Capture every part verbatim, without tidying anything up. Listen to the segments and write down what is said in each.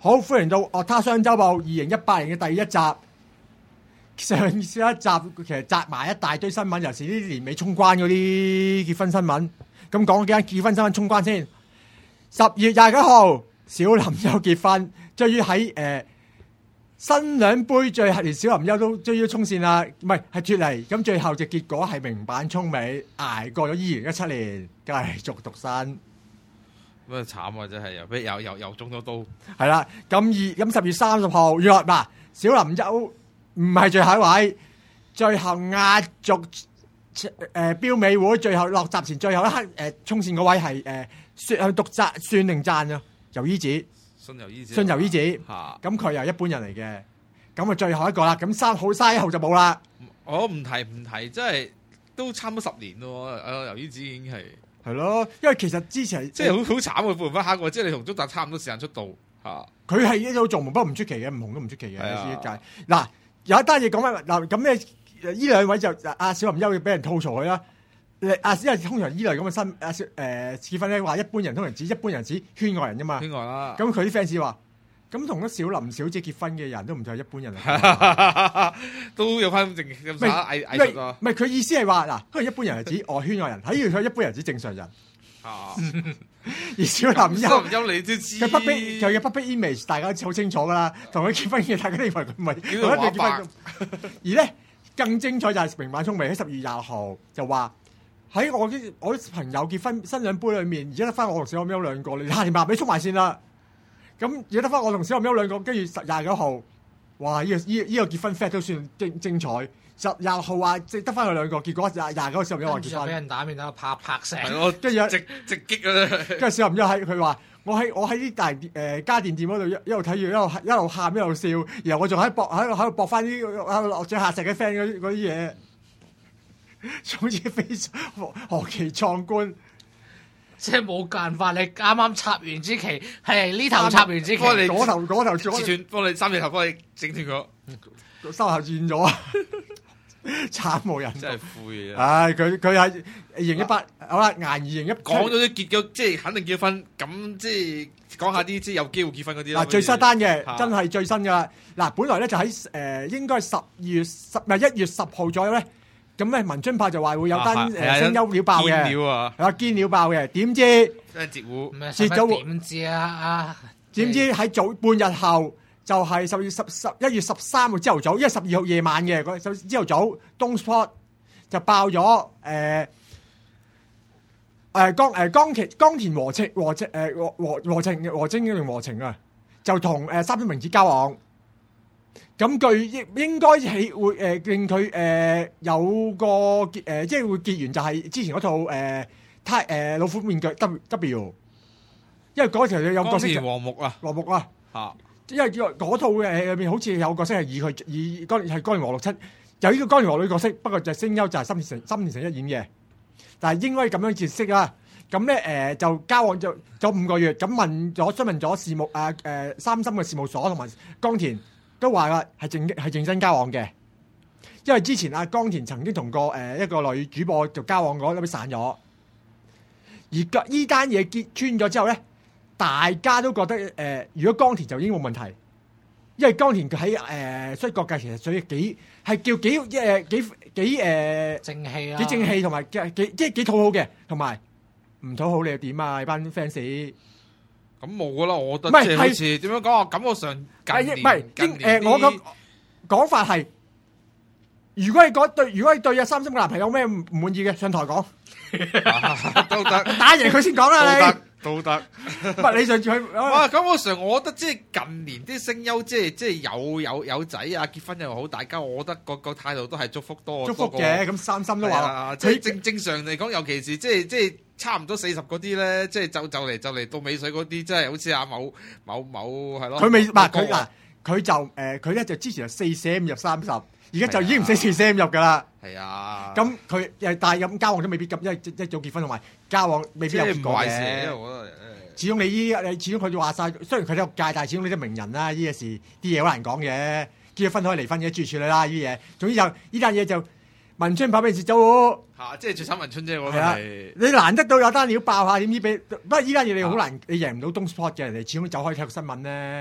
好歡迎到《樂他雙週報》二零一八年嘅第一集。上一集其實摘埋一大堆新聞，尤其是啲年尾衝關嗰啲結婚新聞。咁講幾間結婚新聞衝關先。十月廿九號，小林優結婚，終於喺誒新娘杯最後，連小林優都終於衝線啦，唔係係脫離。咁最後嘅結果係名版衝尾，捱過咗二零一七年，繼續獨身。 咁啊慘啊！真係又俾又又又中咗刀。 係啦，咁二咁十月三十號，原來嗱小林優唔係最後一位，最後壓軸誒標美會最後落閘前最後一刻誒衝線嗰位係誒算係獨讚算定讚啊？由依子， 信由依子， 信由依子，咁佢又一般人嚟嘅，咁啊最後一個啦，咁三號三一號就冇啦。 我唔提唔提，真係都差唔多十年咯。誒由依子已經係。 係咯，因為其實之前即係好好慘嘅，半分黑過，即係你同足達差唔多時間出道嚇。 佢係一早做，不過唔出奇嘅，唔紅都唔出奇嘅。呢一屆嗱有一單嘢講翻嗱，咁咧呢兩位就阿小林優要俾人吐槽佢啦。阿因為通常依類咁嘅新阿誒結婚咧，話一般人通常指一般人指圈外人啫嘛。 圈外啦。咁佢啲 fans 話：咁同咗小林小姐結婚嘅人都唔就係一般人啊， 都有翻咁咁耍藝藝術啊。 唔係佢意思係話嗱，因為一般人係指外圈外人，喺佢一般人指正常人。啊！而小林優， 小林優你都知， 佢 public 佢嘅 public image 大家好清楚噶啦，同佢結婚嘅大家都以為佢唔係同一對結婚。而咧更精彩就係名版衝尾喺十月廿號就話喺我啲我啲朋友結婚新娘杯裏面，而家得翻我同小林優兩個，你下年萬俾衝埋線啦。咁而家得翻我同小林優兩個，跟住十廿九號，哇！呢、這個呢呢、這個結婚 fat 都算精精彩。十廿號話即得翻佢兩個，結果廿廿九個小林優話結婚， 俾人打面打拍拍聲， 係咯， 跟住直直擊啊！ 跟住小林優喺佢話：我喺我喺啲大誒、呃、家電店嗰度一一路睇住，一路一路喊一路笑，然後我仲喺搏喺度喺度搏翻啲喺度落井下石嘅 friend 嗰嗰啲嘢，總之非常何其壯觀。 即係冇辦法，你啱啱插完支旗，係呢頭插完支旗， 嗰頭嗰頭切斷，幫你三隻頭幫你整斷佢， 收後轉咗。慘無人道， 真係灰啊！ 唉，佢佢喺二零一八好啦，顏二零一講咗啲結咗，即係肯定結婚，咁即係講下啲即係有機會結婚嗰啲啦。 嗱，最新單嘅真係最新噶啦。嗱，本來咧就喺誒應該十二月十唔係一月十號左右咧，咁咧文津派就話會有單誒聲優料爆嘅， 堅料啊， 係啊堅料爆嘅，點知真係截胡， 截咗點知啊啊？ 點知喺早半日後。就係十月十十一月十三號朝頭早，因為十二號夜晚嘅嗰朝頭早 ，Don't Spot 就爆咗誒誒江誒江田江田和情和情誒和和和情和晶定和情啊，就同誒三星明子交往。咁據應應該係會誒令佢誒有個結誒，即係會結緣就係之前嗰套誒太誒老虎面具 W W， 因為嗰條有角色黃木啊， 黃木啊嚇。 因為嗰套嘅入面好似有個角色係以佢以江係江田和六七，有呢個江田和女角色，不過就聲優就係森田誠森田誠一演嘅，但係應該咁樣解釋啦。咁咧誒就交往咗咗五個月，咁問咗詢問咗事務啊誒、呃、三森嘅事務所同埋江田都話啦係正係認真交往嘅，因為之前阿江田曾經同過誒一個女主播就交往過，咁散咗，而依單嘢揭穿咗之後咧。大家都覺得誒、呃，如果江田就已經冇問題，因為江田佢喺誒摔角界其實屬於幾係叫幾誒、呃、幾幾誒、呃、 正氣啊， 幾正氣同埋幾幾即係幾討好嘅，同埋唔討好你又點啊？你班 fans 咁冇噶啦，我覺得即係好似點樣講啊？感覺上近年唔係近年誒，我個講法係，如果你講對，如果你對阿三星嘅男朋友有咩唔滿意嘅，上台講都得， 打贏佢先講啦你。 都得， 唔係你上次佢哇！咁我上，我覺得即係近年啲聲優，即係即係有有有仔啊，結婚又好，大家我覺得個個態度都係祝福多。 祝福嘅，咁三心都話， 即係正正常嚟講，尤其是即係即係差唔多四十嗰啲咧，即係就就嚟就嚟到尾水嗰啲，即係好似阿某某某係咯。 佢未，唔係佢嗱，佢就誒，佢咧就之前就四 cm 入三十，而家就已經唔使四 cm 入噶啦。 係啊， 咁佢誒，但係咁交往都未必咁，因為一早結婚同埋交往未必有結果嘅。因為我覺得始終你依你始終佢話晒，雖然佢都有戒，但係始終你都名人啦，呢個事啲嘢好難講嘅。結咗婚可以離婚嘅，諸如此類啦，呢啲嘢。總之就呢單嘢就文春跑俾人蝕咗嚇，即係最慘文春啫。我係啊，你難得到有單料爆下，點知俾不過依單嘢你好難，你贏唔到東 sport 嘅人哋，始終走開體育新聞咧。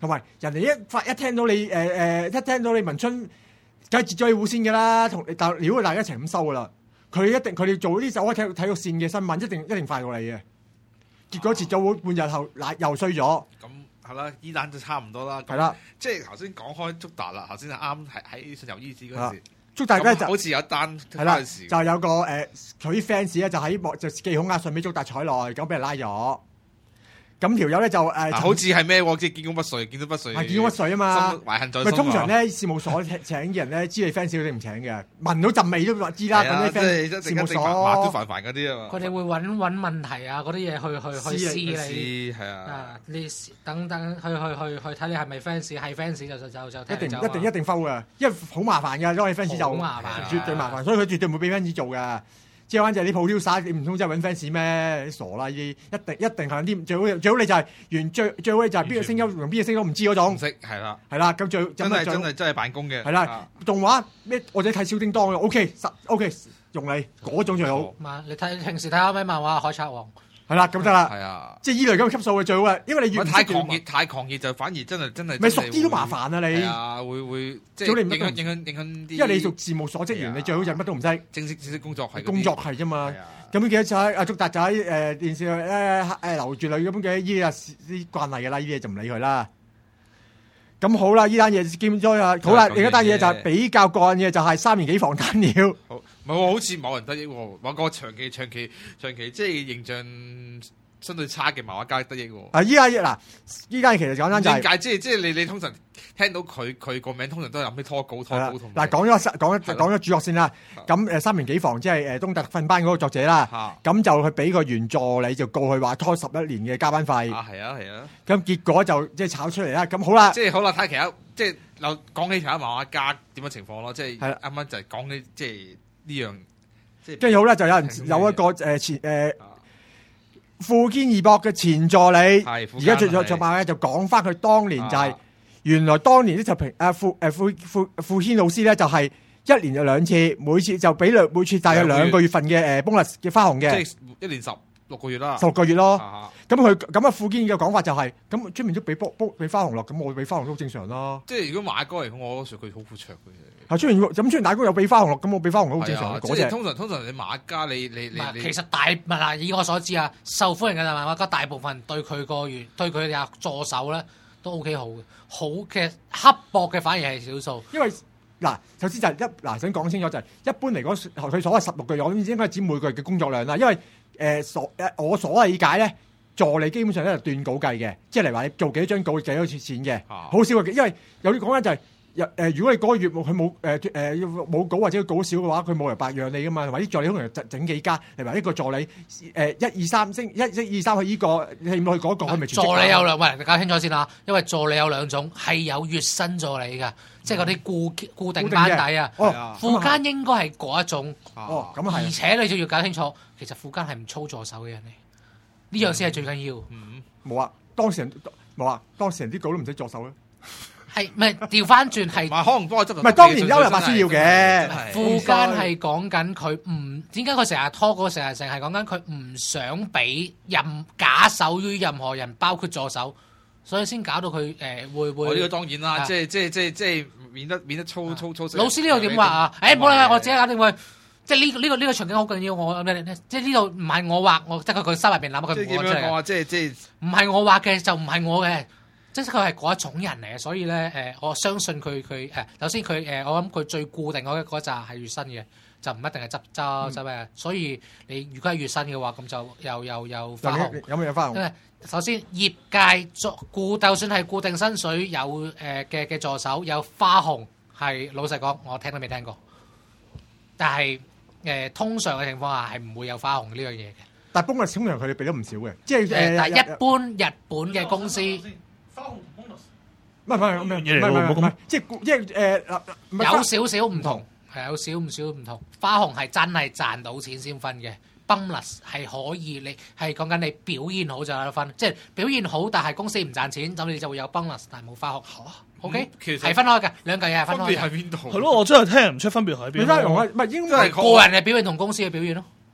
同埋人哋一發一聽到你誒誒、呃、一聽到你文春，梗係截咗你戶先㗎啦，同你但料大家一齊咁收㗎啦。佢一定佢哋做呢首可以睇體育線嘅新聞，一定一定快過你嘅。結果截咗戶半日後，嗱又衰咗。 咁係啦，依單就差唔多啦。 係啦， 即係頭先講開足達啦，頭先係啱喺喺信由伊子嗰陣時。 祝大家就好似有一單係啦，就有個誒佢啲 fans 咧就喺幕就寄恐壓信俾祝達彩內，咁俾人拉咗。咁條友咧就誒， 好似係咩喎？即係見功不遂，見到不遂。 係見功不遂啊嘛！ 懷恨在心。 咪通常咧事務所請嘅人咧，知你 fans 佢哋唔請嘅，聞到陣味都知啦。咁啲 fans 事務所麻都煩煩嗰啲啊嘛。 佢哋會揾揾問題啊，嗰啲嘢去去去試你。係啊。 啊，你等等去去去去睇你係咪 fans， 係 fans 就就就就一定一定一定 foul 嘅，因為好麻煩嘅，因為 fans 就好麻煩， 絕對麻煩，所以佢絕對唔會俾 fans 做嘅。即係玩就係啲 producer，你唔通真係揾 fans 咩？傻啦！呢啲一定一定係啲最好最好你就係原最最好你就係邊個聲優同邊個聲優唔知嗰種。 唔識係啦， 係啦，咁最真係真係真係辦公嘅。 係啦，動畫咩？我哋睇小叮當嘅 ，OK，實 OK 用你嗰種最好。 嘛，你睇平時睇下咩漫畫《海賊王》。 係啦，咁得啦。 係啊， 即係依類咁嘅級數嘅最好啊，因為你越太狂熱，太狂熱就反而真係真係。 咪熟啲都麻煩啊！你係啊，會會即係影響影響影響啲。 因為你做事務所職員，你最好就乜都唔識。 正式正式工作係工作係啫嘛。咁記得就喺阿祝達就喺誒電視誒誒留住女咁嘅依啲啊啲慣例嘅啦，呢啲嘢就唔理佢啦。咁好啦，呢單嘢見咗啊，好啦，另一單嘢就係比較過癮嘅就係三年幾防單料。 好，唔係喎，好似某人得益喎，某個長期長期長期即係形象相對差嘅漫畫家得益喎。 啊，依家嗱，依家其實簡單就係點解？即係即係你你通常聽到佢佢個名，通常都係諗起拖稿拖稿同。 嗱，講咗講咗講咗主角先啦。咁誒三年幾房即係誒東特訓班嗰個作者啦。咁就去俾個原助理就告佢話拖十一年嘅加班費。 啊，係啊，係啊。咁結果就即係炒出嚟啦。咁好啦， 即係好啦，睇其他即係嗱講起其他漫畫家點樣情況咯。即係啱啱就係講起即係呢樣。即係跟住好啦，就有人有一個誒前誒。富堅義博嘅前助理，而家做做做漫咧就講翻佢當年就係、是啊、原來當年啲就平誒富誒富富富堅老師咧就係一年就兩次，每次就俾兩每次大約兩個月份嘅誒 bonus 嘅花紅嘅， 即係一年十六個月啦， 十六個月咯。咁佢咁啊富堅嘅講法就係、是、咁出面都俾波波俾花紅咯，咁我俾花紅都好正常咯。 即係如果買歌嚟講，我覺得佢好闊綽嘅。 係出面咁出面打工有俾花紅咯，咁我俾花紅都好正常。嗰隻、 啊、通常通常你馬家你你你其實大唔係以我所知啊，受歡迎嘅漫畫家大部分對佢個月對佢哋助手咧都 OK 好嘅，好嘅刻薄嘅反而係少數。 因為嗱，首先就係一嗱想講清楚就係、是、一般嚟講，佢所謂十六個月，我應該係指每個月嘅工作量啦。因為誒、呃、所誒我所理解咧，助理基本上咧係斷稿計嘅，即係嚟話你做幾多張稿，幾多錢嘅，好、啊、少嘅。因為有啲講緊就係、是。誒、呃，如果你嗰個月冇佢冇誒誒冇稿或者稿少嘅話，佢冇人白養你噶嘛，同埋啲助理可能整幾間，例如一個助理誒一二三升一一二三去依個，起碼去嗰個，佢咪助理有兩，喂，你搞清楚先啦，因為助理有兩種，係有月薪助理㗎，嗯、即係嗰啲固固定班底啊。哦，副監應該係嗰一種。 哦，咁啊係。 而且你就要搞清楚，其實副監係唔操助手嘅人嚟，呢樣先係最緊要。 嗯，冇啊，當事人冇啊，當事人啲稿都唔使助手咧。 係咪調翻轉係？ 可能幫我執。唔係當然優柔法需要嘅。 副監係講緊佢唔點解佢成日拖過，成日成日係講緊佢唔想俾任假手於任何人，包括助手，所以先搞到佢誒、呃、會會。 我呢個當然啦，即係即係即係即係免得免得粗粗粗。 老師呢度點話啊？誒冇啦，我自己搞掂佢。即係呢個呢個呢個場景好緊要，我即係呢度唔係我畫，我即係佢佢心入邊諗佢唔講出嚟。 即係即係唔係我畫嘅就唔係我嘅。即係佢係嗰一種人嚟嘅，所以咧誒、呃，我相信佢佢誒，首先佢誒，我諗佢最固定嗰嗰扎係月薪嘅，就唔一定係執執執咩。所以你如果係月薪嘅話，咁就又又又花紅。 有冇有花紅？ 因為首先業界做固，就算係固定薪水有誒嘅嘅助手有花紅，係老實講，我聽都未聽過。但係誒、呃，通常嘅情況下係唔會有花紅呢樣嘢嘅。 但係幫佢通常佢哋俾得唔少嘅，即係誒、 呃。但係一般日本嘅公司。 花紅 bonus 唔係唔係唔係唔係唔係，即係即係誒， 有少少唔同，係有少唔少唔同。花紅係真係賺到錢先分嘅 ，bonus 係可以你係講緊你表現好就有得分，即係表現好但係公司唔賺錢，咁你就會有 bonus，但係冇花紅。OK，其實係分開嘅，兩嚿嘢係分開嘅。 分別喺邊度？ 係咯，我真係聽唔出分別喺邊。 花紅唔係應該係個人嘅表現同公司嘅表現咯。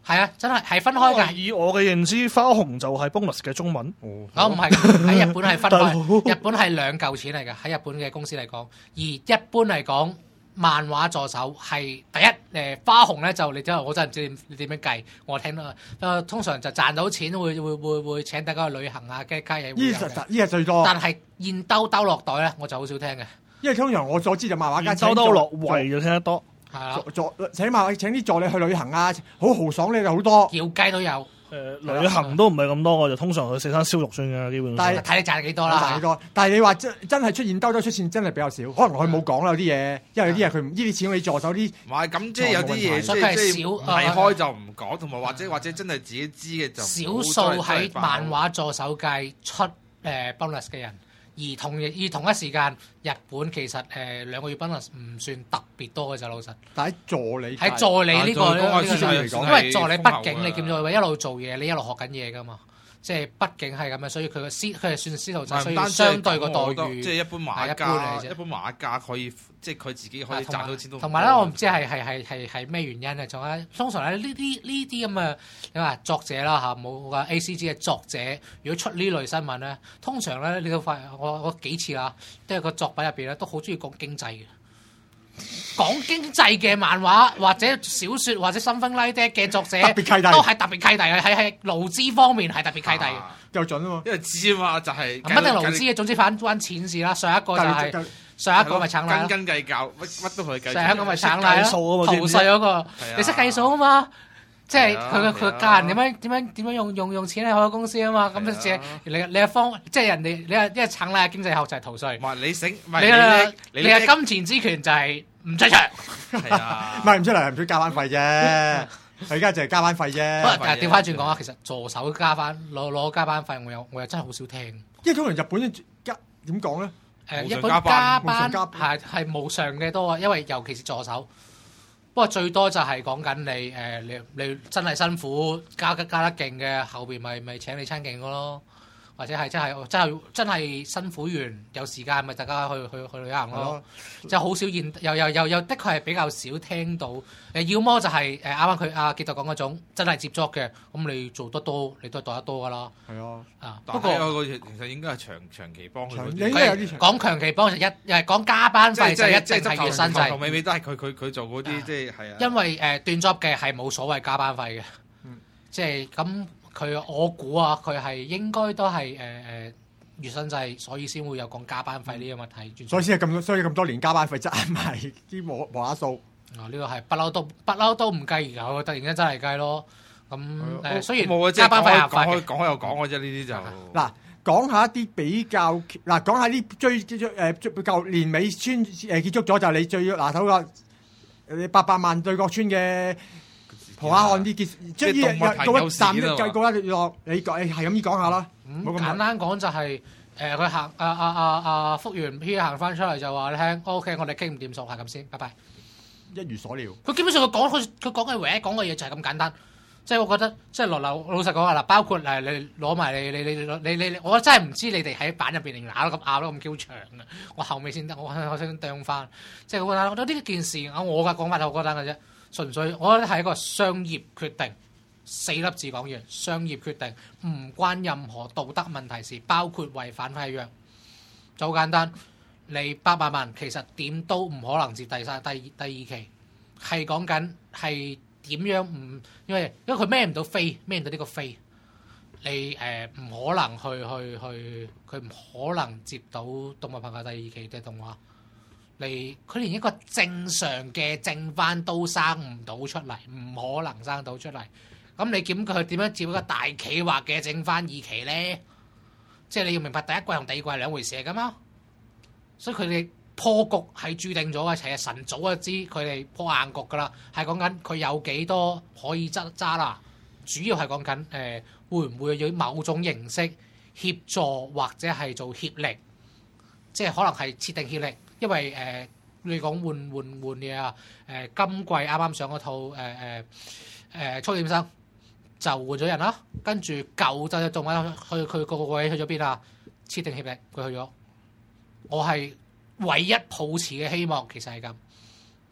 係啊，真係係分開㗎。 以我嘅認知，花紅就係 bonus 嘅中文。 哦，唔係，喺日本係分開，日本係兩嚿錢嚟嘅。喺日本嘅公司嚟講，而一般嚟講，漫畫助手係第一誒花紅咧，就你真係我真係唔知你點樣計。我聽到誒通常就賺到錢會會會會請大家去旅行啊，跟住卡嘢會有嘅。 呢實呢係最多。 但係現兜兜落袋咧，我就好少聽嘅。 因為通常我所知就漫畫家兜兜落圍就聽得多。 係啦， 助助請漫請啲助理去旅行啊，好豪爽咧就好多。 叫雞都有。 誒旅行都唔係咁多，我就通常去食餐燒肉算嘅，基本上。 但係睇你賺幾多啦。 賺幾多？但係你話真真係出現兜兜出現真係比較少，可能佢冇講啦有啲嘢，因為有啲嘢佢唔呢啲錢你助手啲。 唔係咁，即係有啲嘢即所以佢係係即係少唔係開就唔講，同埋或者或者真係自己知嘅就唔好少數喺再再爆漫畫助手界出誒 bonus 嘅人，而同而同一時間，日本其實誒、呃、兩個月 bonus 唔算特別多嘅就老實。 但係助理喺助理呢、呢個啊呢、 助理個嚟講因為助理畢係竟你見到佢一路做嘢，你一路學緊嘢噶嘛。即係畢竟係咁樣，所以佢個師佢係算師徒制，所以相對個待遇即係一般馬係一般嚟家， 啫一般馬家可以即係佢自己可以賺到錢都唔多。 同埋咧，我唔知係係係係係咩原因啊？仲有通常咧呢啲呢啲咁嘅你話作者啦嚇，冇個 A C G 嘅作者，如果出呢類新聞咧，通常咧你都發現我我幾次啦，即係個作品入邊咧都好中意講經濟嘅。講經濟嘅漫畫或者小説或者 something like that 嘅作者， 特別契弟都係特別契弟嘅，喺喺勞資方面係特別契弟嘅。 夠準啊嘛！ 因為知啊嘛，就係唔一定勞資嘅，總之反關錢事啦。上一個就係、是、上一個咪橙奶咯， 斤斤計較，乜乜都可以計。 上一個咪橙奶咯， 數逃稅嗰個，你識計數啊嘛？即係係啊佢嘅佢係啊教人點樣點樣點樣用用用錢去開公司啊嘛？咁係啊即係你你嘅方即係人哋你係因為橙奶嘅經濟學就係逃稅唔，係你醒，唔你係你嘅叻你你叻嘅金錢之權就係唔出場。 係啊， 唔係唔出嚟唔使加班費啫，佢而家就係加班費啫。 不過但係調翻轉講啊，其實助手加班攞攞加班費，我又我又真係好少聽。 因為通常日本加點講咧？ 誒， 無一般償加班加班無償加係係無償嘅多啊，因為尤其是助手。不過最多就係講緊你誒，你你真係辛苦加加得勁嘅，後邊咪咪請你餐勁嘅咯，或者係真係真係真係辛苦完有時間咪大家去去去旅行咯。即係好少見，又又又又的確係比較少聽到。誒，要麼就係誒啱啱佢阿傑特講嗰種真係接觸嘅，咁你做得多，你都係做得多噶啦。 係啊， 啊， 不不過過其實應該係長長期幫佢嗰啲。 長應該有啲長講長期幫就一誒講加班費就一定係月薪制。 頭頭尾尾都係佢佢佢做嗰啲，即係係啊。 因為誒、呃、斷 job 嘅係冇所謂加班費嘅， 嗯即係咁佢我估啊，佢係應該都係誒誒月薪制，所以先會有講加班費呢個問題。 所以先係咁，所以咁多年加班費爭埋啲磨磨下數。 啊，呢、這個係不嬲都不嬲都唔計，然後突然間真係計咯。咁誒、呃、雖然冇啊，即加班費係講開合法嘅， 講開講開又講嘅啫，呢啲就嗱，講下一啲比較嗱，講下啲追追誒舊年尾村誒結束咗，就係你最拿手個誒八百萬對角村嘅蒲蝦漢啲結， 即係即係動物朋友告一站史啦計告一落，你講你係咁依講下啦。 咁冇咁簡單講就係誒佢行啊啊啊啊復完 P 行翻出嚟就話你聽 ，OK，我哋傾唔掂數係咁先，拜拜。 一如所料， 佢基本上佢講佢佢講嘅唯一講嘅嘢就係咁簡單，即係我覺得即係老老老實講啊嗱，包括誒你攞埋你你你你你你，我真係唔知你哋喺版入邊連咬得咁咬得咁嬌長嘅，我後尾先得，我我先啄翻，即係我覺得我覺得呢件事我嘅講法就好簡單嘅啫，純粹我覺得係一個商業決定，四粒字講完，商業決定唔關任何道德問題事，包括違反契約，就好簡單。你八百萬其實點都唔可能接第三、第二第二期，係講緊係點樣唔，因為因為佢孭唔到飛，孭唔到呢個飛，你誒唔、呃、可能去去去，佢唔可能接到動物朋友第二期嘅動畫，你佢連一個正常嘅正番都生唔到出嚟，唔可能生到出嚟，咁你檢佢點樣接一個大企劃嘅正番二期咧？即係你要明白第一季同第二季係兩回事嚟噶嘛。所以佢哋破局係注定咗嘅，其實晨早就知佢哋破硬局噶啦，係講緊佢有幾多可以揸揸啦。主要係講緊誒會唔會有某種形式協助或者係做協力，即係可能係設定協力，因為誒、呃、你講換換換嘢啊，誒、呃、今季啱啱上嗰套誒誒誒速點生就換咗人啦，跟住舊就仲喺去佢個位去咗邊啊？設定協力佢去咗。我係唯一抱持嘅希望，其實係咁，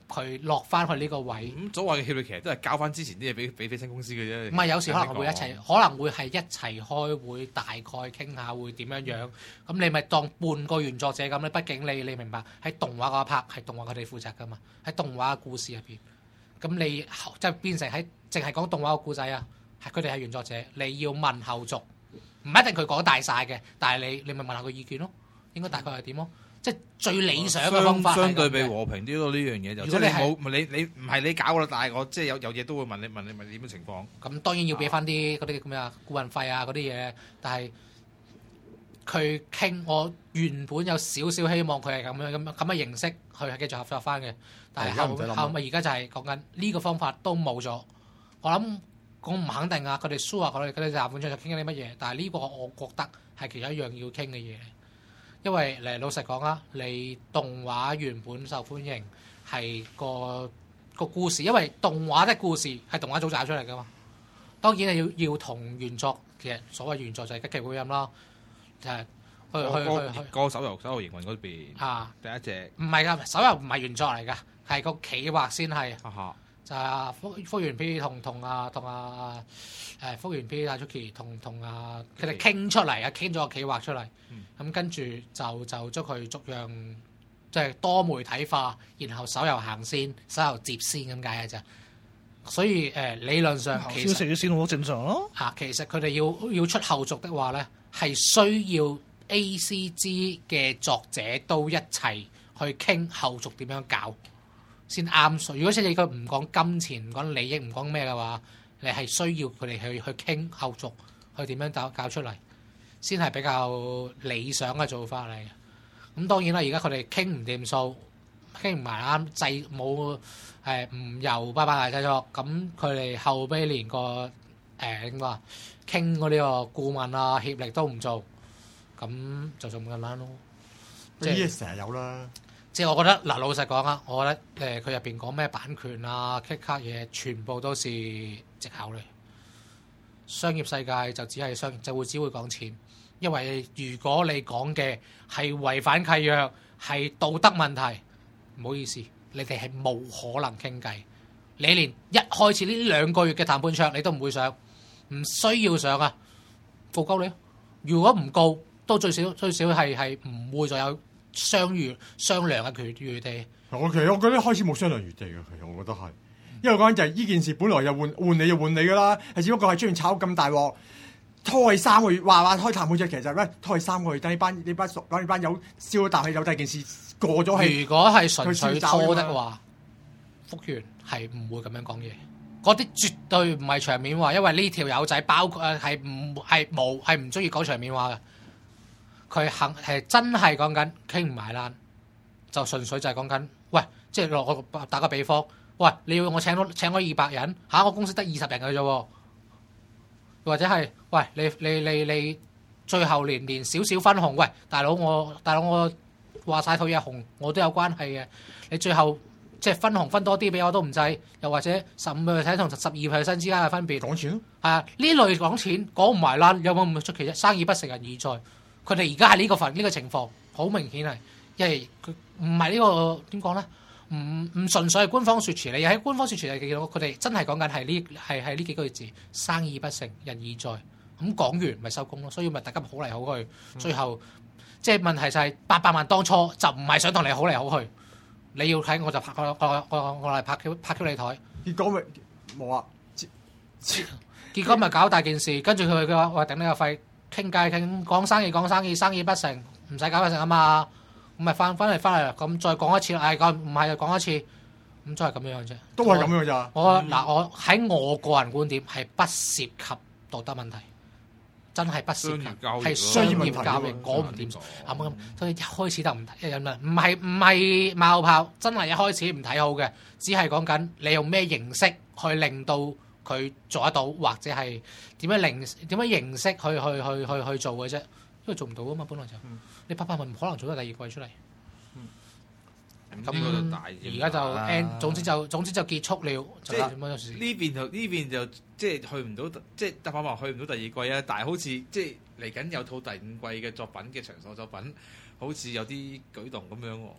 佢落翻去呢個位。 咁早話嘅協力其實都係交翻之前啲嘢俾俾飛星公司嘅啫。 唔係有時可能會一齊，可能會係一齊開會，大概傾下會點樣樣。咁你咪當半個原作者咁咧。畢竟你你明白喺動畫嗰一 part 係動畫佢哋負責噶嘛，喺動畫嘅故事入邊。咁你即係變成喺淨係講動畫個故仔啊，係佢哋係原作者，你要問後續，唔一定佢講大晒嘅，但係你你咪問下佢意見咯，應該大概係點咯？即係最理想嘅方法， 相對比和平啲咯。呢樣嘢就如果你係冇你你唔係你搞啦，但係我即係有有嘢都會問你問你問點嘅情況。 咁當然要俾翻啲嗰啲咁啊顧問費啊嗰啲嘢，但係佢傾我原本有少少希望佢係咁樣咁咁嘅形式去繼續合作翻嘅，但係後後咪而家就係講緊呢個方法都冇咗。我諗我唔肯定啊，佢哋 sure 佢哋佢哋下半場就傾緊啲乜嘢，但係呢個我覺得係其中一樣要傾嘅嘢。因為嚟老實講啊，你動畫原本受歡迎係個個故事，因為動畫的故事係動畫組找出嚟噶嘛。當然係要要同原作，其實所謂原作就係吉崎榮音啦，就係去去去去個手遊手遊營運嗰邊啊， 第一隻唔係噶，手遊唔係原作嚟噶，係個企劃先係。 哈哈就係福福原 P 同同啊同啊誒福原 P 阿 Juki 同同啊佢哋傾出嚟啊，傾咗個企劃出嚟，咁、嗯、跟住就就將佢逐樣即係多媒體化，然後手遊行先，手遊接先咁解嘅啫。所以誒、呃、理論上其實先先好正常咯。 嚇、啊，其實佢哋要要出後續的話咧，係需要 A C G 嘅作者都一齊去傾後續點樣搞。先啱，如果即係佢唔講金錢、唔講利益、唔講咩嘅話，你係需要佢哋去去傾後續，去點樣搞搞出嚟，先係比較理想嘅做法嚟嘅。咁當然啦，而家佢哋傾唔掂數，傾唔埋啱，制冇誒唔由拜拜大製作，咁佢哋後尾連個誒點講啊，傾嗰啲個顧問啊協力都唔做，咁就咁簡單咯。 即係呢啲成日有啦。 即係我覺得嗱，老實講啊，我覺得誒佢入邊講咩版權啊、kick 卡嘢，全部都是藉口嚟。商業世界就只係商業，就會只會講錢。因為如果你講嘅係違反契約、係道德問題，唔好意思，你哋係冇可能傾計。你連一開始呢兩個月嘅談判桌你都唔會上，唔需要上啊，告鳩你。如果唔告，都最少最少係係唔會再有商譽商量嘅權餘地。 我其實我覺得開始冇商量餘地嘅，其實我覺得係，因為講緊就係呢件事本來就換換你就換你噶啦，係只不過係出現炒咁大鑊，拖你三個月，話話開談判啫，其實咧拖你三個月，等呢班呢班熟，等呢班有燒咗啖氣，有第二件事過咗氣。 如果係純粹拖的話，福原係唔會咁樣講嘢。嗰啲絕對唔係場面話，因為呢條友仔包括誒係唔係冇係唔中意講場面話嘅。佢肯係真係講緊傾唔埋欄，就純粹就係講緊，喂，即係落我打個比方，喂，你要我請多請我二百人嚇、啊，我公司得二十人嘅啫喎，或者係，喂，你你你你最後連連少少分紅，喂，大佬我大佬我話晒套嘢紅，我都有關係嘅，你最後即係分紅分多啲俾我都唔制，又或者十五 percent 同十二 percent 之間嘅分別， 講錢咯， 係啊，呢類講錢講唔埋欄，有冇咁出奇啫？生意不成仁義在。佢哋而家係呢個份呢、呢個情況，好明顯係，因為佢唔係呢個點講咧，唔唔純粹係官方説辭，你喺官方説辭就見到佢哋真係講緊係呢係係呢幾個字，生意不成仁義在，咁講完咪收工咯，所以咪大家好嚟好去，最後、嗯、即係問題就係八百萬當初就唔係想同你好嚟好去，你要睇我就拍我我我我嚟拍 Q 拍 Q 你台， 結果咪冇啊， 結果咪搞大件事，跟住佢佢話話頂你個肺。傾偈傾講生意講生意，生意不成唔使搞不成啊嘛，咁咪翻翻嚟翻嚟咁再講一次，誒講唔係就講一次，咁都係咁樣啫， 都係咁樣咋。 我嗱、嗯、我喺我個人觀點係不涉及道德問題，真係不涉及係商業交易，講唔掂啱啱，所以一開始就唔睇人啦，唔係唔係冒炮，真係一開始唔睇好嘅，只係講緊你用咩形式去令到佢做得到，或者係點樣形點樣形式去去去去去做嘅啫，因為做唔到啊嘛，本來就、嗯、你拍拍咪唔可能做到第二季出嚟。咁而家就 end，總之就總之就結束了。 即係呢邊就呢邊就即係去唔到，即係得翻話去唔到第二季啊！但係好似即係嚟緊有套第五季嘅作品嘅場所作品，好似有啲舉動咁樣喎。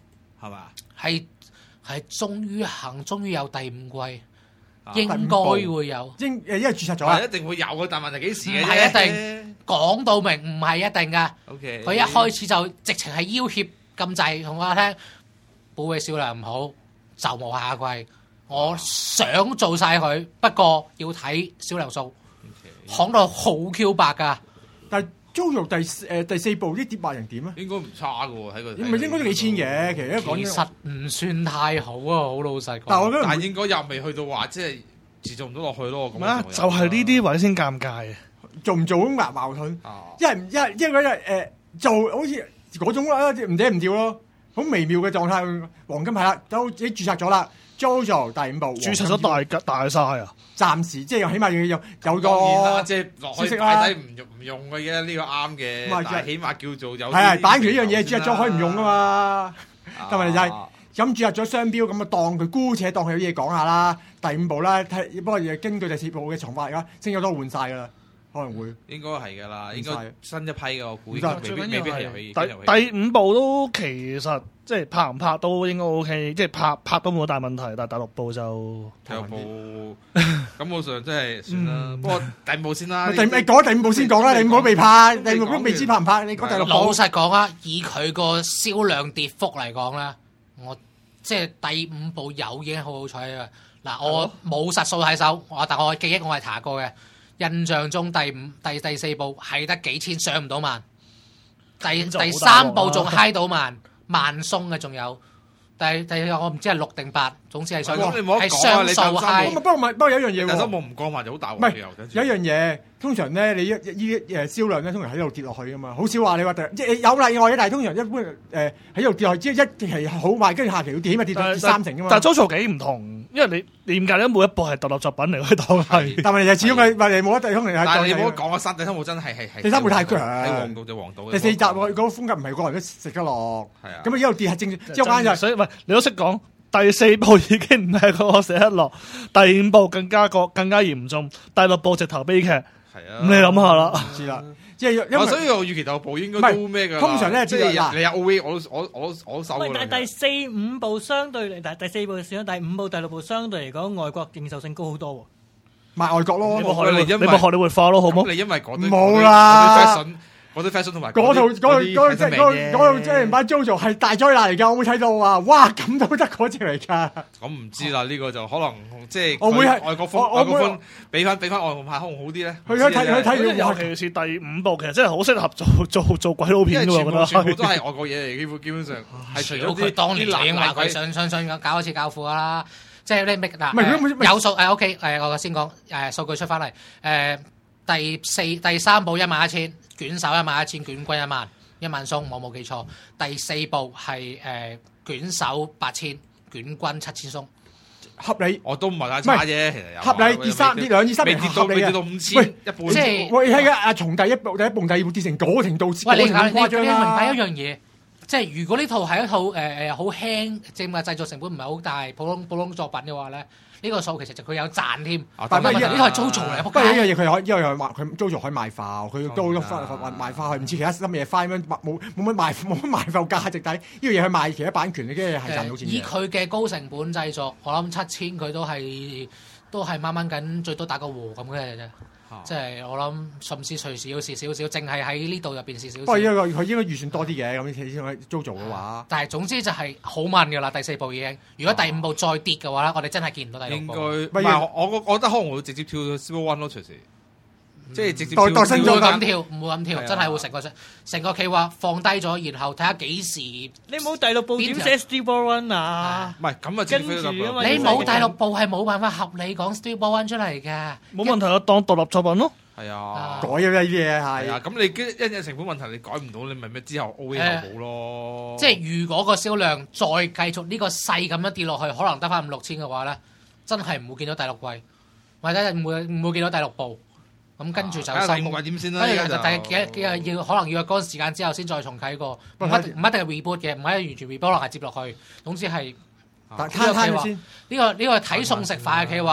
係嘛？ 係係終於行，終於有第五季， 啊應該會有。 應誒，因為註冊咗啦係，一定會有嘅，但問題幾時嘅唔係一定講到明，唔係一定噶。 O K， 佢一開始就直情係要挾咁滯，同我聽，保嘅銷量唔好就冇下季。我想做晒佢，不過要睇銷量數，講到好 Q 白噶。 但係 JoJo 第誒第四部啲跌賣人點啊？ 應該唔差嘅喎，喺個唔係應該都幾千嘅，其實一講其實唔算太好啊，好老實講。 但係我覺得唔但係應該又未去到話即係持續唔到落去咯。咁啊，就係呢啲位先尷尬嘅。 做唔做咁矛矛盾， 啊， 一係唔一係因為嗰日誒做好似嗰種啦，唔嗲唔掉咯，好微妙嘅狀態。黃金係啦，都已經註冊咗啦。JoJo 第五部註冊咗大吉大晒啊！ 暫時即係起碼要有有當然啦， 個即係落去消息啦擺低唔用唔用嘅啫，呢個啱嘅。 咁啊但係起碼叫做有係啊啲版權呢樣嘢先啦註冊咗可以唔用噶嘛。 啊但問題就係咁註冊咗商標，咁啊當佢姑且當佢有啲嘢講下啦。第五部啦，睇不過根據第四部嘅重發而家升咗都換晒㗎啦，可能會。 應該係㗎啦，應該唔晒新一批嘅我估唔晒未必未必係遊戲。 第第五部都其實即係拍唔拍都應該 O K，即係拍拍都冇大問題，但係第六部就第六部感覺上真係算啦。不過第五部先啦。 第你講第五部先講啦，第五部都未拍，第五部都未知拍唔拍，你講第六老部。 實講啊，以佢個銷量跌幅嚟講咧，我即係第五部有已經好好彩啊！嗱，我冇實數喺手，我但我記憶我係查過嘅，印象中第五第第四部係得幾千上唔到萬，第咁就好大鑊啦第三部仲嗨到萬萬鬆嘅仲有。第第我唔知係六定八，總之係雙咁你冇得係講啊你雙數第三 high 不。過不過不過有一樣嘢喎， 第三部唔過萬就好大唔鑊係有一樣嘢，通常咧你一呢啲誒銷量咧，通常喺度跌落去噶嘛，好少話你話第即係有例外嘅，但係通常一般誒喺度跌落去，即係一期好賣，跟住下期要跌，起碼跌到但係三成噶嘛。 但係 JoJo 幾唔同，因為你你點解咧？每一部係獨立作品嚟，可以當係。 但係問題就係始終係話你冇得第通嚟但係你冇得係講啊！三第三部真係係係第三部太強喺黃道就黃道。 第四集嗰個風格唔係個人都食得落， 係啊。 咁啊一路跌係正，即係我啱就係所以喂，你都識講。第四部已經唔係個個寫得落，第五部更加個更加嚴重，第六部直頭悲劇。 係啊， 咁你諗下啦， 唔知啦，即係因為所以我預期第六部應該都咩㗎啦。 通常咧即知道嗱係你有 O A，我都我我我都收喂， 㗎啦但係第四五部相對嚟，但係第四部少，第五部、第六部相對嚟講，外國認受性高好多喎。 賣外國咯你，冇學你會， 你因為你冇學你會化咯，好冇？ 咁你因為嗰堆冇啦嗰堆 fashion 嗰堆 fashion 同埋嗰套嗰套啲嗰套即係嗰套嗰套即係係版 JoJo 係大災難嚟㗎，我會睇到話，哇咁都得嗰隻嚟㗎。 咁唔知啦，呢個就可能即係我會係佢外國風我我會外國風俾翻俾翻外國派可能好啲咧。 去睇去睇尤要其是第五部，其實真係好適合做做做鬼佬因片㗎喎， 為全部我覺得全部都。係外國嘢嚟，基本基本上係除咗啲佢當年啲就因為男鬼佢想想想搞一次教父啦，即係你咪嗱唔係如果誒有數誒 OK 誒，我先講誒數據出翻嚟誒第四第三部一萬一千，卷手一萬一千，卷軍一萬一萬鬆，我冇記錯。第四部係誒卷手八千，卷軍七千鬆。 合理。 我都唔係太差啫，其實有合理跌三跌兩至三未年合理嘅跌到未跌到五千喂一半。 即係喂，係啊！從第一部、第一部、第二部跌成嗰程度， 喂，你嗰程你你明度誇張啦白一樣嘢，即係如果呢套係一套誒誒好輕，即係話製作成本唔係好大，普通普通作品嘅話咧，呢個數其實就佢有賺添。 啊但係問題呢套係 JoJo 嚟， 不過呢樣仆街。 嘢佢可以，因為佢賣佢 JoJo 可以賣化，佢都都當然啦賣賣化，佢唔似其他深夜花咁樣冇冇乜賣冇乜賣售價值，但係呢樣嘢佢賣其他版權，你跟住係賺到錢以嘅。 佢嘅高成本製作，我諗七千佢都係都係掹掹緊，最多打個和咁嘅啫。 啊即係我諗，甚至隨時要試少少，淨係喺呢度入邊試少不過因少。 為佢應該預算多啲嘅，咁你先 JoJo 嘅話， 但係總之就係好慢㗎啦，第四部已經。如果第五部再跌嘅話咧，我哋真係見唔到第六部。 應該唔不如係我我我覺得可能會直接跳到 Super One 咯，隨時即係直接代跳唔代升咗㗎會咁跳，唔會咁跳， 係啊真係會成個成個企劃放低咗，然後睇下幾時。 你冇第六部點寫 Steel Ball One 啊？ 唔係咁啊，直接飛到跟住因為你冇第六部係冇辦法合理講 Steel Ball One 出嚟嘅。 冇問題，我當獨立作品咯。 係啊啊。 改咗呢啲嘢係啊， 係。 咁你因因成本問題你改唔到，你咪咩之後 O A 後補咯。 即係如果個銷量再繼續呢個勢咁樣跌落去，可能得翻五六千嘅話咧，真係唔會見到第六季，或者唔會唔會見到第六部。咁跟住就睇下第收五季點先啦。 跟住就而家第幾幾日要可能要嗰個時間之後先再重啟過，唔不過一定唔一定係 reboot 嘅，唔係完全 reboot，可能係接落去。總之係但攤攤咗先， 呢個呢個睇餸食飯嘅企劃，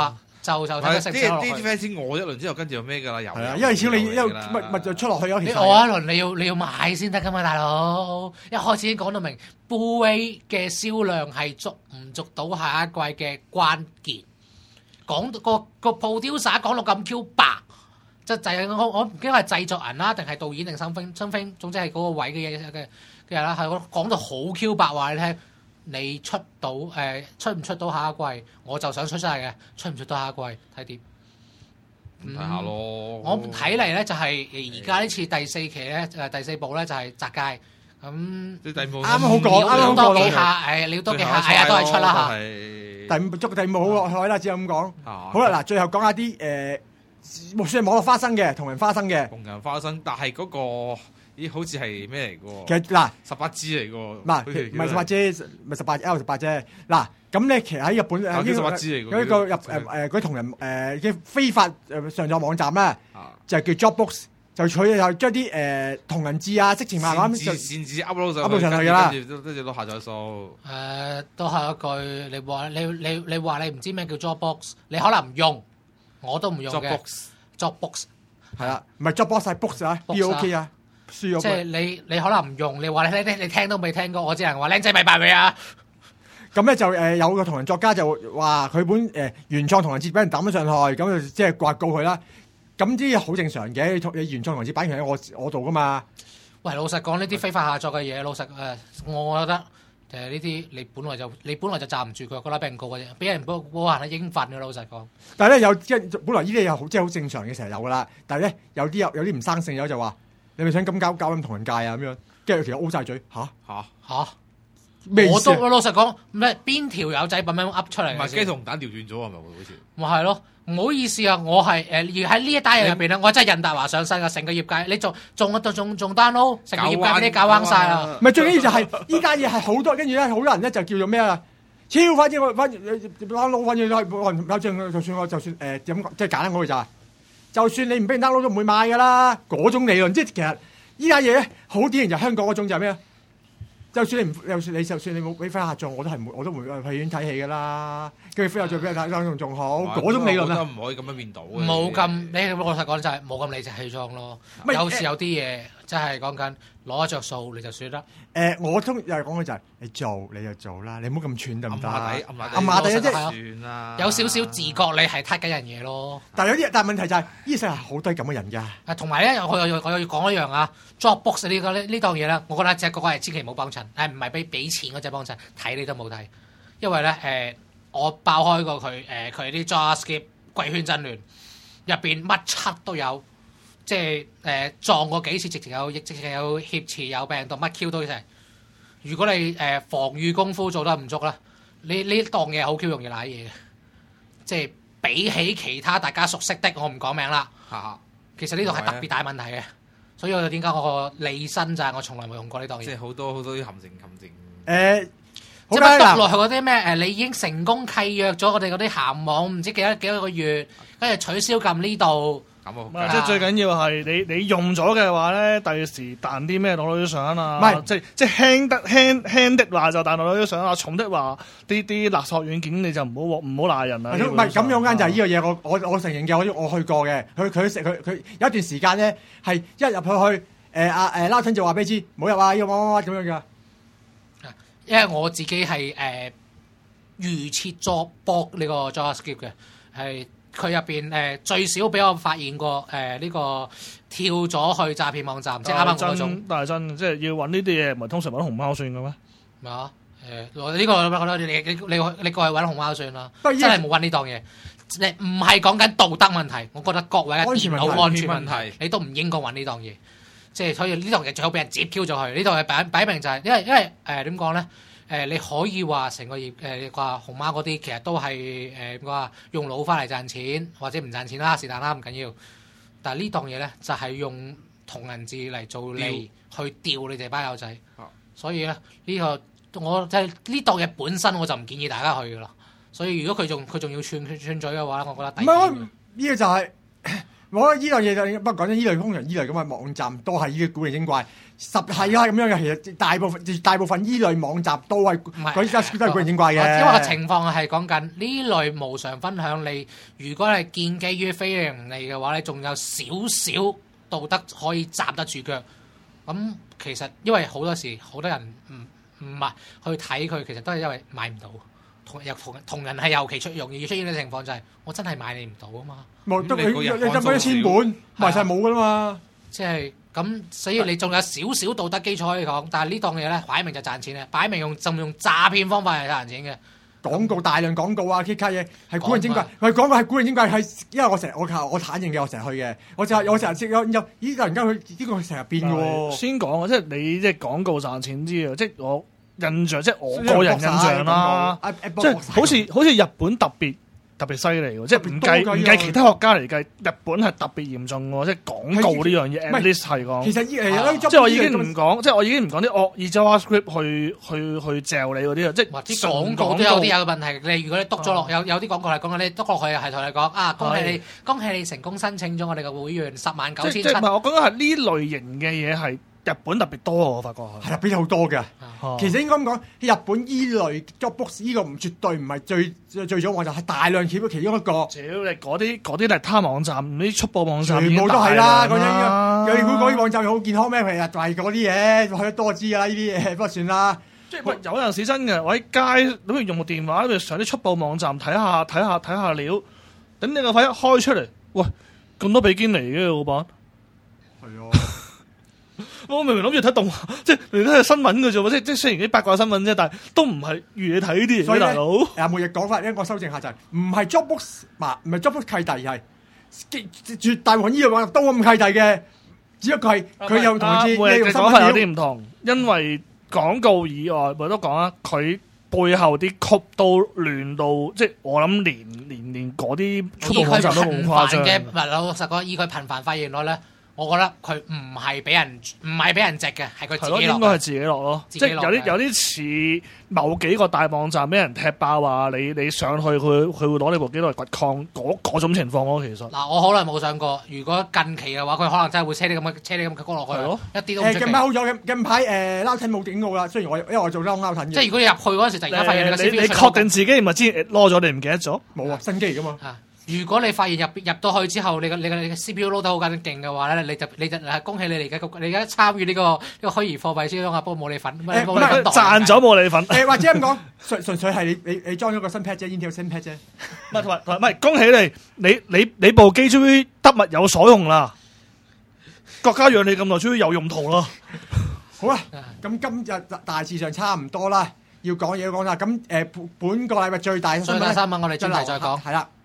就就睇佢係啲食唔食落去。 啲 fans 餓一輪之後，跟住有咩㗎啦？又係啊，因為始終你因為有㗎啦咪咪就出落去咯。其你實餓一輪，你要你要買先得噶嘛，大佬！一開始已經講到明 Blu-ray 嘅銷量係捉唔捉到下一季嘅關鍵。講到個個 producer 講到咁 Q 白，就就係我我唔記得係製作人啦，定係導演定 something something，總之係嗰個位嘅嘢嘅嘅人啦，係我講到好 Q 白話你聽。你出到誒、呃、出唔出到下一季，我就想出晒嘅，出唔出到下一季睇點。 睇下咯。 我睇嚟咧就係而家呢次第四期咧誒第四部咧就係窄街咁。 即係第五啱啱好講啱啱好料多講幾下，誒料多幾下，係啊都係出啦嚇。 第五部捉第五部好耐啦，只係咁講。 嚇好啦，嗱，最後講下啲誒，算係網絡花生嘅，同人花生嘅。 紅人花生，但係嗰個咦好似係咩嚟㗎喎？ 其實嗱， 十八支嚟㗎喎。 唔係唔係十八啫，唔係十八 L 十八啫。嗱，咁咧其實喺日本誒啊叫十八支嚟㗎有一個入誒叫誒嗰啲同人誒嘅非法誒上載網站咧， 啊就係叫 Dropbox，就佢就將啲誒同人誌啊、色情漫畫擅咁就自擅自 upload 上 upload 上去㗎啦跟住跟住都下載數。 誒都係一句，你話你你你話你唔知咩叫 Dropbox，你可能唔用，我都唔用嘅 Dropbox Dropbox。 係啦，唔係 Dropbox 係 box 啊 box ，B O K 啊，輸咗即係你你可能唔用，你話你你你聽都未聽過，我只能話靚仔咪扮你啊！ 咁咧就誒有個同人作家就話佢本誒原創同人節俾人抌咗上去，咁就即係刮告佢啦。咁啲嘢好正常嘅，你原創同人節版權喺我我度噶嘛。 喂，老實講呢啲非法下載嘅嘢，老實誒、呃，我覺得誒呢啲你本來就你本來就站唔住腳，覺得俾人告嘅啫，俾人報報人係應份嘅，老實講。 但係咧有即係本來呢啲嘢好即係好正常嘅，成日有噶啦。但係咧有啲有有啲唔生性有就話你咪想咁搞搞咁同人界啊咁樣，跟住其實 O 晒嘴嚇嚇， 嚇！ 咩意思啊我都老實講，咩邊條友仔咁樣噏出嚟嘅先？ 唔係雞同蛋調轉咗係咪會好似？ 咪係咯，唔好意思啊，我係誒而喺呢一單嘢入邊咧，我真係任達華上身啊！成個業界，你仲仲仲仲 download，成個業界俾你搞彎晒啦！ 唔係最緊要就係依家嘢係好多，跟住咧好多人咧就叫做咩啊？超反正我反正撈撈反正有正就算我就算誒點講，即係簡單嗰句就係，就算你唔俾人 download 都唔會買㗎啦。嗰種理論即係其實依家嘢咧好典型就係香港嗰種就係咩啊？就算你唔，就算你就算你冇俾翻客做，我都係唔，我都唔會去戲院睇戲㗎啦。跟住飛下再俾人睇，仲仲好嗰種理論啊！ 唔可以咁樣面倒嘅。 冇咁，你老實講就係冇咁理直氣壯咯。 咪有時有啲嘢真係講緊攞着數你就算啦。 誒，我通又係講嘅就係你做你就做啦，你唔好咁串得唔得？ 暗下底，暗下底， 暗下底啊！即係算啦。 有少少自覺你係撻緊人嘢咯。 但係有啲，但係問題就係呢世係好多咁嘅人㗎。 啊，同埋咧，我又我又要講一樣啊，Dropbox 呢個呢呢檔嘢咧，我覺得隻個個係千祈唔好幫襯，誒唔係俾俾錢嗰隻幫襯，睇你都冇睇，因為咧誒、呃、我爆開過佢誒佢啲 JavaScript 貴圈真亂，入邊乜七都有，即係誒、呃、撞過幾次，直情有直情有挾持有病毒乜 Q 都齊。如果你誒、呃、防禦功夫做得唔足啦，呢呢檔嘢好 Q 容易賴嘢嘅，即係比起其他大家熟悉的，我唔講名啦。 嚇， 其實呢度係特別大問題嘅，所以我點解我個利身就係我從來冇用過呢檔嘢。 即係好多好多啲陷阱陷阱。 誒，好即係乜啦， 篤落去嗰啲咩誒？你已經成功契約咗我哋嗰啲鹹網，唔知幾多幾多個月，跟住取消撳呢度。 咁唔啊， 係即係最緊要係你你用咗嘅話咧，第時彈啲咩攞到啲相啊？ 唔係即係即係輕得輕輕的話就彈到啲相啊，重的話啲啲勒索軟件你就唔好唔好賴人啦。 唔係咁樣間就係呢個嘢，我我我承認嘅，我我去過嘅。佢佢食佢佢有一段時間咧係一入去去誒阿誒拉親就話俾你知，唔好入啊，要乜乜乜咁樣㗎。 因為我自己係誒預設咗博呢個 JavaScript 嘅，係佢入邊誒最少俾我發現過誒呢、呃這個跳咗去詐騙網站，即係啱啱嗰種。 但係真即係要揾呢啲嘢，唔係通常揾紅貓算嘅咩？ 咩啊？誒、我呢個我覺得你你你你你過去揾紅貓算啦， 不過依真係冇揾呢檔嘢。你唔係講緊道德問題，我覺得各位嘅電腦安全問題，你都唔應該揾呢檔嘢。即係所以呢檔嘢最好俾人截 Q 咗佢。呢度係擺擺明就係、是，因為因為誒點講咧？誒、呃、你可以話成個業誒你話紅貓嗰啲，其實都係誒點講啊？用腦翻嚟賺錢，或者唔賺錢啦，是但啦，唔緊要。但係呢檔嘢咧，就係、是、用同人誌嚟做利去釣你哋班友仔。 啊、 所以咧呢、這個我即係呢檔嘢本身我就唔建議大家去噶啦。所以如果佢仲佢仲要串串嘴嘅話咧，我覺得抵唔係我呢個就係我覺得呢樣嘢就不過講真，呢類通常呢類咁嘅網站都係呢啲古靈精怪，實係啦咁樣嘅。其實大部分大部分呢類網站都係嗰啲都係古靈精怪嘅。 因為個情況係講緊呢類無償分享，你如果係建基於非盈利嘅話，你仲有少少道德可以站得住腳。咁其實因為好多時好多人唔唔係去睇佢，其實都係因為買唔到。同又同同人係尤其出容易出現嘅情況就係、是、我真係買你唔到啊嘛， 冇得你你得嗰一千本賣晒冇噶啦嘛， 即係咁，所以你仲有少少道德基礎可以講，但係呢檔嘢咧擺明就賺錢嘅，擺明用就用詐騙方法嚟賺錢嘅。 廣告大量廣告啊 ，K K 嘢係古靈精怪，係廣告係古靈精怪係，因為我成日我靠我坦認嘅，我成日去嘅，我就係我成日識有有依個人家佢呢個成日變嘅喎。 先講啊，即係你即係廣告賺錢啲啊，即係我。印象即係我個人印象啦，即係好似好似日本特別特別犀利喎，即係唔計唔計其他國家嚟計，日本係特別嚴重喎，即係廣告呢樣嘢 at least 係講。 其實誒， 即係我已經唔講，即係我已經唔講啲惡意 JavaScript 去去去嚼你嗰啲啊，即係啲廣告都有啲有問題。你如果你篤咗落有有啲廣告係講緊你篤落去係同你講啊，恭喜你恭喜你成功申請咗我哋嘅會員十萬九千七。 即係唔係我講緊係呢類型嘅嘢係。日本特別多啊！我發覺係係日本好多嘅。 啊、 其實應該咁講，日本依類 Dropbox 呢個唔絕對唔係最最最早網站，係大量其其中一個。 屌你嗰啲嗰啲係他網站，啲速報網站全部都係啦。嗰啲有你估嗰啲網站好健康咩？其實就係嗰啲嘢，去得多知啦。呢啲嘢不過算啦。 即係有陣時真嘅，我喺街諗住用部電話，諗住上啲速報網站睇下睇下睇下料。等你個牌一開出嚟，喂咁多比堅尼嘅老闆。係啊。我明明諗住睇動畫，即係你都係新聞嘅啫喎，即係即係雖然啲八卦新聞啫，但係都唔係預你睇呢啲嘢，大佬。誒， 每日講法咧，我修正下就係唔係 Dropbox 嘛，唔係 Dropbox 契弟，係絕大部分呢樣話都咁契弟嘅，只不過係佢又同啲每日嘅講法有啲唔同，因為廣告以外，我都講啦，佢背後啲曲都亂到，即係我諗連連連嗰啲速報網站都咁誇張嘅。 唔係老實講，以佢頻繁發現率咧。我覺得佢唔係俾人唔係俾人藉嘅，係佢自己落。 應該係自己落咯，即係有啲有啲似某幾個大網站俾人踢爆啊！你你上去佢佢會攞你部機攞嚟掘礦嗰嗰種情況咯，其實。嗱， 我好耐冇上過，如果近期嘅話，佢可能真係會車啲咁嘅車啲咁嘅歌落去。係咯，一啲都唔出奇。 誒近排好咗，近排誒撈騰冇警告啦。雖然我因為我做撈撈騰嘅。 即係如果你入去嗰陣時，突然間發現你個 C P U 你你確定自己唔係之前攞咗你唔記得咗？ 冇啊，新機嚟噶嘛。 如果你發現入入到去之後，你個你個你個 C P U 撈得好緊勁嘅話咧，你就你就恭喜你嚟嘅，你而家參與呢個呢個虛擬貨幣之中啊，不過冇你份，冇你份賺咗冇你份。 誒或者咁講，純純粹係你你你裝咗個新 pad 啫 ，Intel 新 pad 啫。 唔係同埋同埋唔係恭喜你，你你你部機終於得物有所用啦！國家養你咁耐，終於有用途啦。 好啦，咁今日大致上差唔多啦，要講嘢都講啦。咁誒本本個禮拜最大新聞， 最大新聞我哋專題再講。 係啦。